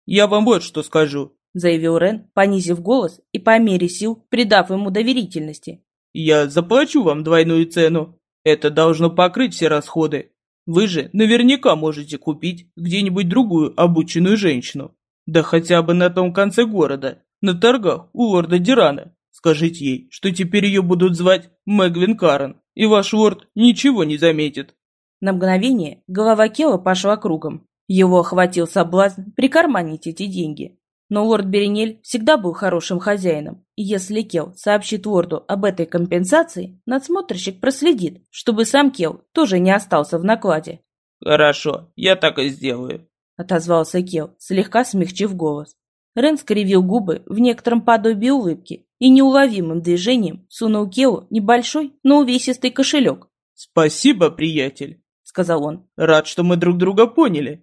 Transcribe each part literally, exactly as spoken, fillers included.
я вам вот что скажу», — заявил Рен, понизив голос и по мере сил придав ему доверительности. «Я заплачу вам двойную цену. Это должно покрыть все расходы. Вы же наверняка можете купить где-нибудь другую обученную женщину. Да хотя бы на том конце города, на торгах у лорда Дирана. Скажите ей, что теперь ее будут звать Мэгвин Карен, и ваш лорд ничего не заметит». На мгновение голова Кела пошла кругом. Его охватил соблазн прикарманить эти деньги. Но лорд Беренель всегда был хорошим хозяином, и если Кел сообщит лорду об этой компенсации, надсмотрщик проследит, чтобы сам Кел тоже не остался в накладе. «Хорошо, я так и сделаю», — отозвался Кел, слегка смягчив голос. Рен скривил губы в некотором подобии улыбки и неуловимым движением сунул Келу небольшой, но увесистый кошелек. «Спасибо, приятель», — сказал он. «Рад, что мы друг друга поняли.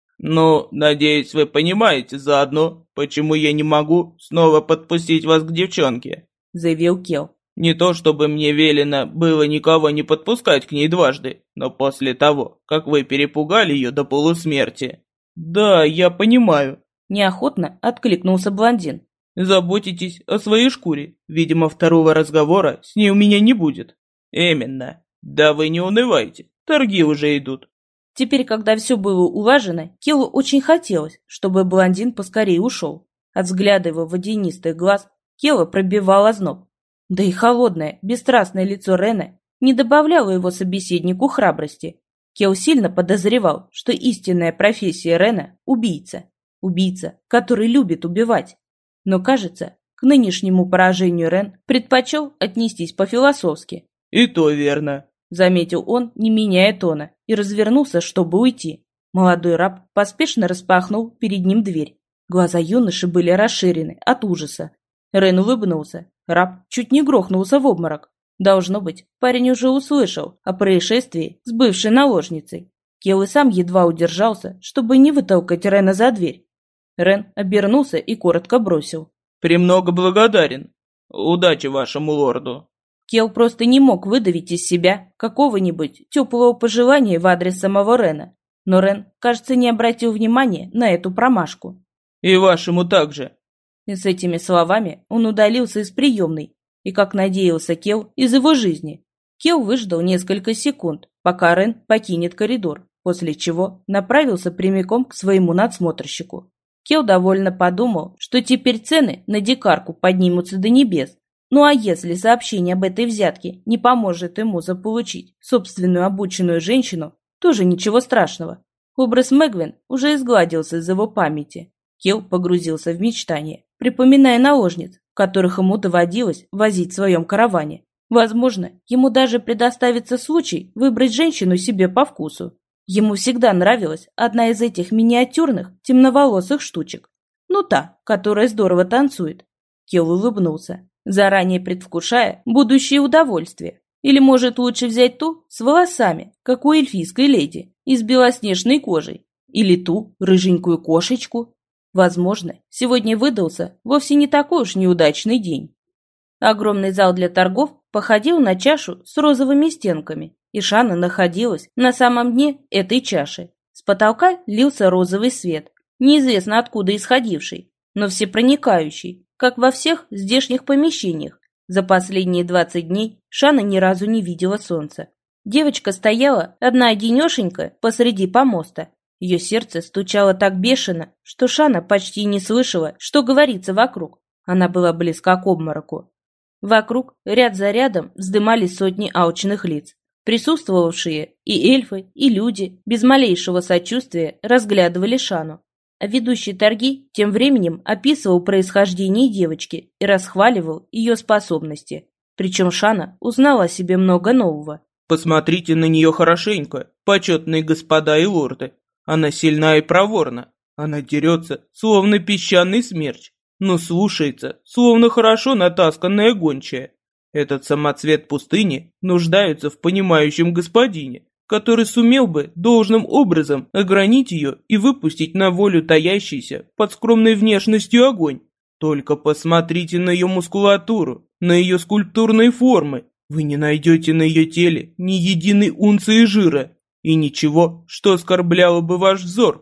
Но, надеюсь, вы понимаете заодно, почему я не могу снова подпустить вас к девчонке», — заявил Кел. «Не то чтобы мне велено было никого не подпускать к ней дважды, но после того, как вы перепугали ее до полусмерти». «Да, я понимаю», — неохотно откликнулся блондин. «Заботитесь о своей шкуре. Видимо, второго разговора с ней у меня не будет». «Именно. Да вы не унывайте, торги уже идут». Теперь, когда все было улажено, Келу очень хотелось, чтобы блондин поскорее ушел. От взгляда его водянистых глаз Кела пробивал озноб. Да и холодное, бесстрастное лицо Рена не добавляло его собеседнику храбрости. Кел сильно подозревал, что истинная профессия Рена – убийца. Убийца, который любит убивать. Но, кажется, к нынешнему поражению Рен предпочел отнестись по-философски. «И то верно», — заметил он, не меняя тона, и развернулся, чтобы уйти. Молодой раб поспешно распахнул перед ним дверь. Глаза юноши были расширены от ужаса. Рен улыбнулся. Раб чуть не грохнулся в обморок. Должно быть, парень уже услышал о происшествии с бывшей наложницей. Кел и сам едва удержался, чтобы не вытолкать Рена за дверь. Рен обернулся и коротко бросил: «Премного благодарен. Удачи вашему лорду». Кел просто не мог выдавить из себя какого-нибудь теплого пожелания в адрес самого Рена. Но Рен, кажется, не обратил внимания на эту промашку. «И вашему также». И с этими словами он удалился из приемной, и, как надеялся Кел, из его жизни. Кел выждал несколько секунд, пока Рен покинет коридор, после чего направился прямиком к своему надсмотрщику. Кел довольно подумал, что теперь цены на дикарку поднимутся до небес. Ну а если сообщение об этой взятке не поможет ему заполучить собственную обученную женщину, тоже ничего страшного. Образ Мэгвин уже изгладился из его памяти. Кел погрузился в мечтания, припоминая наложниц, которых ему доводилось возить в своем караване. Возможно, ему даже предоставится случай выбрать женщину себе по вкусу. Ему всегда нравилась одна из этих миниатюрных темноволосых штучек. Ну та, которая здорово танцует. Кел улыбнулся, заранее предвкушая будущее удовольствие. Или, может, лучше взять ту с волосами, как у эльфийской леди, и с белоснежной кожей. Или ту рыженькую кошечку. Возможно, сегодня выдался вовсе не такой уж неудачный день. Огромный зал для торгов походил на чашу с розовыми стенками, и Шана находилась на самом дне этой чаши. С потолка лился розовый свет, неизвестно откуда исходивший, но всепроникающий, как во всех здешних помещениях. За последние двадцать дней Шана ни разу не видела солнца. Девочка стояла одна-одинешенька посреди помоста. Ее сердце стучало так бешено, что Шана почти не слышала, что говорится вокруг. Она была близка к обмороку. Вокруг, ряд за рядом, вздымались сотни алчных лиц. Присутствовавшие и эльфы, и люди без малейшего сочувствия разглядывали Шану. А ведущий торги тем временем описывал происхождение девочки и расхваливал ее способности. Причем Шана узнала о себе много нового. «Посмотрите на нее хорошенько, почетные господа и лорды. Она сильна и проворна. Она дерется, словно песчаный смерч, но слушается, словно хорошо натасканная гончая. Этот самоцвет пустыни нуждается в понимающем господине, который сумел бы должным образом огранить ее и выпустить на волю таящийся под скромной внешностью огонь. Только посмотрите на ее мускулатуру, на ее скульптурные формы. Вы не найдете на ее теле ни единой унции жира и ничего, что оскорбляло бы ваш взор.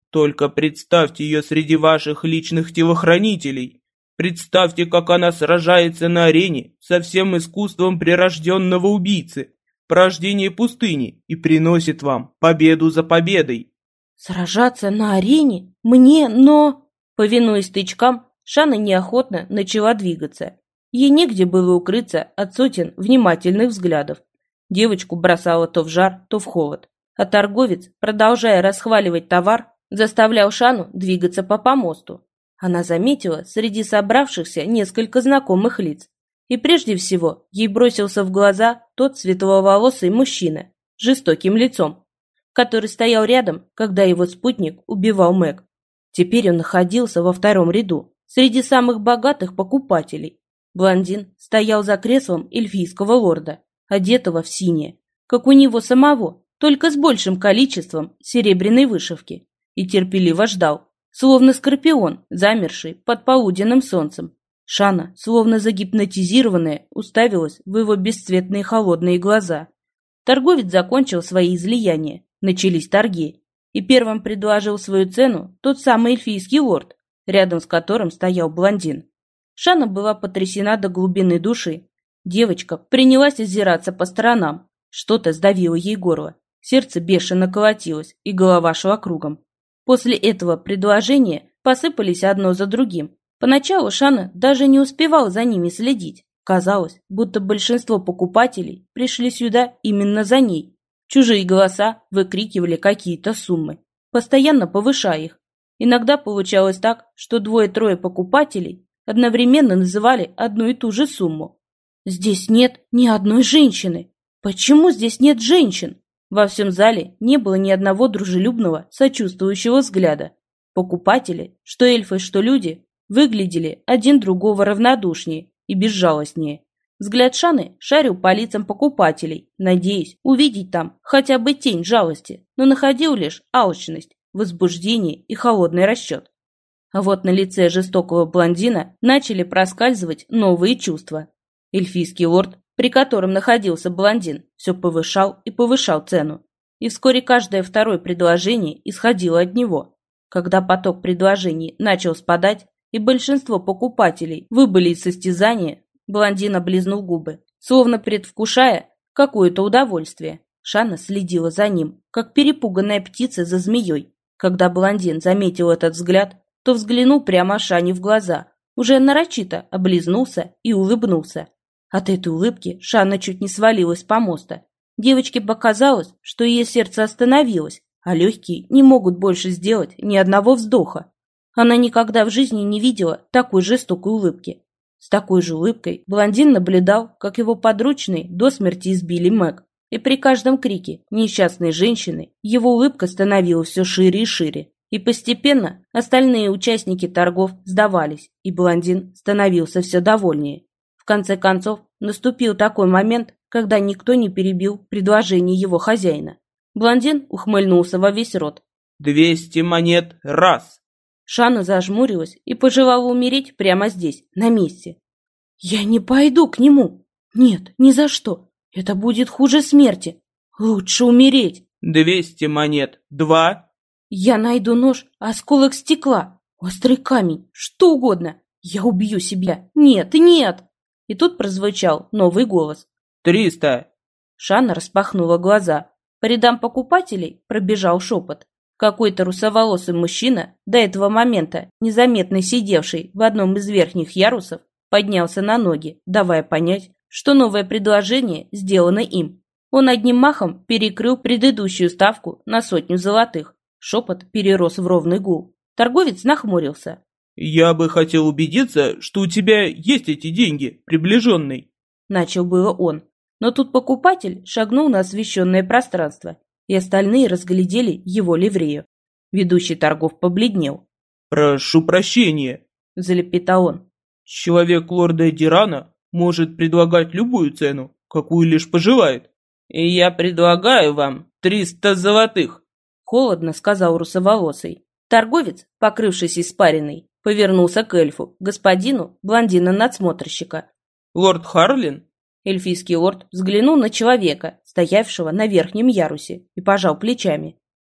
Только представьте ее среди ваших личных телохранителей. Представьте, как она сражается на арене со всем искусством прирожденного убийцы, порождение пустыни, и приносит вам победу за победой». «Сражаться на арене? Мне, но...» Повинуясь тычкам, Шана неохотно начала двигаться. Ей негде было укрыться от сотен внимательных взглядов. Девочку бросало то в жар, то в холод. А торговец, продолжая расхваливать товар, заставлял Шану двигаться по помосту. Она заметила среди собравшихся несколько знакомых лиц. И прежде всего ей бросился в глаза тот светловолосый мужчина с жестоким лицом, который стоял рядом, когда его спутник убивал Мэг. Теперь он находился во втором ряду, среди самых богатых покупателей. Блондин стоял за креслом эльфийского лорда, одетого в синее, как у него самого, только с большим количеством серебряной вышивки, и терпеливо ждал, словно скорпион, замерший под полуденным солнцем. Шана, словно загипнотизированная, уставилась в его бесцветные холодные глаза. Торговец закончил свои излияния, начались торги, и первым предложил свою цену тот самый эльфийский лорд, рядом с которым стоял блондин. Шана была потрясена до глубины души. Девочка принялась озираться по сторонам. Что-то сдавило ей горло. Сердце бешено колотилось, и голова шла кругом. После этого предложения посыпались одно за другим. Поначалу Шана даже не успевала за ними следить. Казалось, будто большинство покупателей пришли сюда именно за ней. Чужие голоса выкрикивали какие-то суммы, постоянно повышая их. Иногда получалось так, что двое-трое покупателей одновременно называли одну и ту же сумму. «Здесь нет ни одной женщины. Почему здесь нет женщин?» Во всем зале не было ни одного дружелюбного, сочувствующего взгляда. Покупатели, что эльфы, что люди, выглядели один другого равнодушнее и безжалостнее. Взгляд Шаны шарил по лицам покупателей, надеясь увидеть там хотя бы тень жалости, но находил лишь алчность, возбуждение и холодный расчет. А вот на лице жестокого блондина начали проскальзывать новые чувства. Эльфийский лорд, при котором находился блондин, все повышал и повышал цену. И вскоре каждое второе предложение исходило от него. Когда поток предложений начал спадать, и большинство покупателей выбыли из состязания, блондин облизнул губы, словно предвкушая какое-то удовольствие. Шана следила за ним, как перепуганная птица за змеей. Когда блондин заметил этот взгляд, то взглянул прямо Шане в глаза, уже нарочито облизнулся и улыбнулся. От этой улыбки Шана чуть не свалилась с помоста. Девочке показалось, что ее сердце остановилось, а легкие не могут больше сделать ни одного вздоха. Она никогда в жизни не видела такой жестокой улыбки. С такой же улыбкой блондин наблюдал, как его подручные до смерти избили Мэг. И при каждом крике несчастной женщины его улыбка становилась все шире и шире. И постепенно остальные участники торгов сдавались, и блондин становился все довольнее. В конце концов, наступил такой момент, когда никто не перебил предложение его хозяина. Блондин ухмыльнулся во весь рот. «Двести монет раз!» Шана зажмурилась и пожелала умереть прямо здесь, на месте. «Я не пойду к нему! Нет, ни за что! Это будет хуже смерти! Лучше умереть!» «Двести монет два!» «Я найду нож, осколок стекла, острый камень, что угодно! Я убью себя! Нет, нет!» И тут прозвучал новый голос. «Триста!» Шана распахнула глаза. По рядам покупателей пробежал шепот. Какой-то русоволосый мужчина, до этого момента незаметно сидевший в одном из верхних ярусов, поднялся на ноги, давая понять, что новое предложение сделано им. Он одним махом перекрыл предыдущую ставку на сотню золотых. Шепот перерос в ровный гул. Торговец нахмурился. «Я бы хотел убедиться, что у тебя есть эти деньги, приближенный». Начал было он, но тут покупатель шагнул на освещенное пространство, и остальные разглядели его ливрею. Ведущий торгов побледнел. «Прошу прощения», — залепетал он. «Человек лорда Дирана может предлагать любую цену, какую лишь пожелает. И я предлагаю вам триста золотых», — холодно сказал русоволосый. Торговец, покрывшись испариной, повернулся к эльфу, господину блондина-надсмотрщика. «Лорд Харлин?» Эльфийский лорд взглянул на человека, стоявшего на верхнем ярусе, и пожал плечами.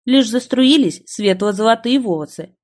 Лишь заструились светло-золотые волосы,